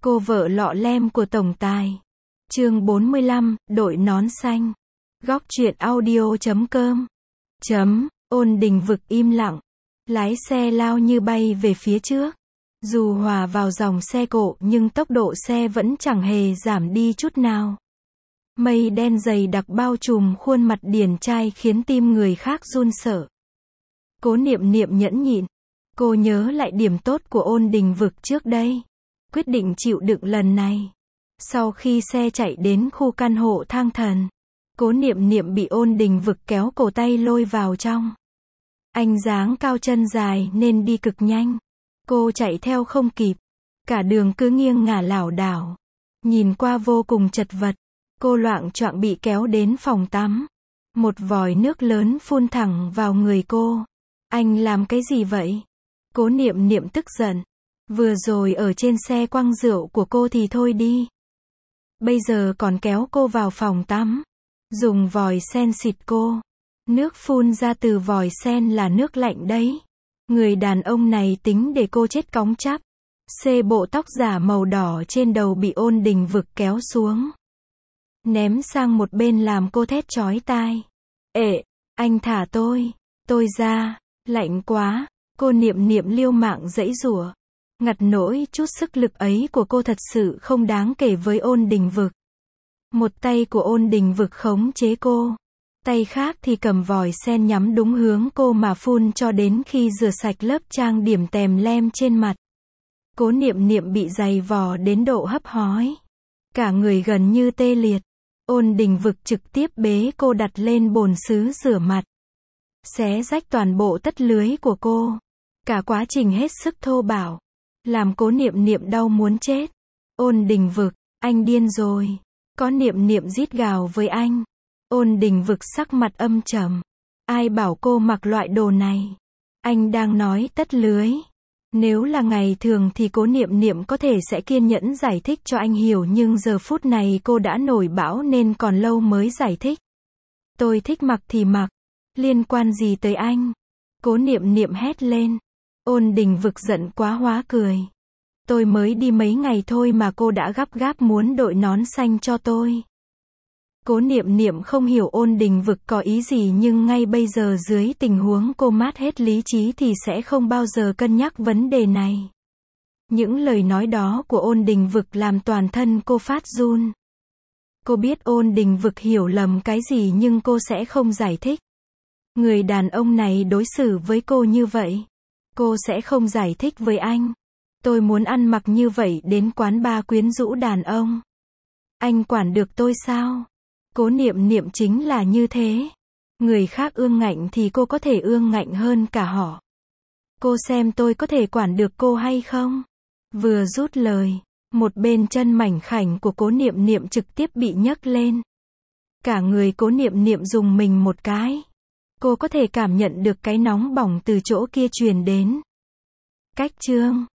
Cô vợ lọ lem của tổng tài. Chương 45, đội nón xanh. Góc truyện audio.com. Ôn Đình Vực im lặng. Lái xe lao như bay về phía trước. Dù hòa vào dòng xe cộ nhưng tốc độ xe vẫn chẳng hề giảm đi chút nào. Mây đen dày đặc bao trùm khuôn mặt điển trai khiến tim người khác run sợ. Cố Niệm Niệm nhẫn nhịn. Cô nhớ lại điểm tốt của Ôn Đình Vực trước đây. Quyết định chịu đựng lần này. Sau khi xe chạy đến khu căn hộ thang thần, Cố Niệm Niệm bị Ôn Đình Vực kéo cổ tay lôi vào trong. Anh dáng cao chân dài nên đi cực nhanh. Cô chạy theo không kịp. Cả đường cứ nghiêng ngả lảo đảo. Nhìn qua vô cùng chật vật. Cô loạng choạng bị kéo đến phòng tắm. Một vòi nước lớn phun thẳng vào người cô. Anh làm cái gì vậy? Cố Niệm Niệm tức giận. Vừa rồi ở trên xe quăng rượu của cô thì thôi đi. Bây giờ còn kéo cô vào phòng tắm. Dùng vòi sen xịt cô. Nước phun ra từ vòi sen là nước lạnh đấy. Người đàn ông này tính để cô chết cóng chắp. Bộ tóc giả màu đỏ trên đầu bị Ôn Đình Vực kéo xuống. Ném sang một bên làm cô thét chói tai. Anh thả tôi ra, lạnh quá. Cô Niệm Niệm liều mạng giãy giụa. Ngặt nỗi chút sức lực ấy của cô thật sự không đáng kể với Ôn Đình Vực. Một tay của Ôn Đình Vực khống chế cô. Tay khác thì cầm vòi sen nhắm đúng hướng cô mà phun cho đến khi rửa sạch lớp trang điểm tèm lem trên mặt. Cố Niệm Niệm bị giày vò đến độ hấp hối. Cả người gần như tê liệt. Ôn Đình Vực trực tiếp bế cô đặt lên bồn sứ rửa mặt. Xé rách toàn bộ tất lưới của cô. Cả quá trình hết sức thô bạo. Làm Cố Niệm Niệm đau muốn chết. Ôn Đình Vực, anh điên rồi. Có Niệm Niệm rít gào với anh. Ôn Đình Vực sắc mặt âm trầm. Ai bảo cô mặc loại đồ này? Anh đang nói tất lưới. Nếu là ngày thường thì Cố Niệm Niệm có thể sẽ kiên nhẫn giải thích cho anh hiểu, nhưng giờ phút này cô đã nổi bão nên còn lâu mới giải thích. Tôi thích mặc thì mặc. Liên quan gì tới anh? Cố Niệm Niệm hét lên. Ôn Đình Vực giận quá hóa cười. Tôi mới đi mấy ngày thôi mà cô đã gấp gáp muốn đội nón xanh cho tôi. Cố Niệm Niệm không hiểu Ôn Đình Vực có ý gì, nhưng ngay bây giờ dưới tình huống cô mất hết lý trí thì sẽ không bao giờ cân nhắc vấn đề này. Những lời nói đó của Ôn Đình Vực làm toàn thân cô phát run. Cô biết Ôn Đình Vực hiểu lầm cái gì nhưng cô sẽ không giải thích. Người đàn ông này đối xử với cô như vậy. Cô sẽ không giải thích với anh. Tôi muốn ăn mặc như vậy đến quán bar quyến rũ đàn ông. Anh quản được tôi sao? Cố Niệm Niệm chính là như thế. Người khác ương ngạnh thì cô có thể ương ngạnh hơn cả họ. Cô xem tôi có thể quản được cô hay không? Vừa rút lời, một bên chân mảnh khảnh của Cố Niệm Niệm trực tiếp bị nhấc lên. Cả người Cố Niệm Niệm rùng mình một cái. Cô có thể cảm nhận được cái nóng bỏng từ chỗ kia truyền đến. Cách chương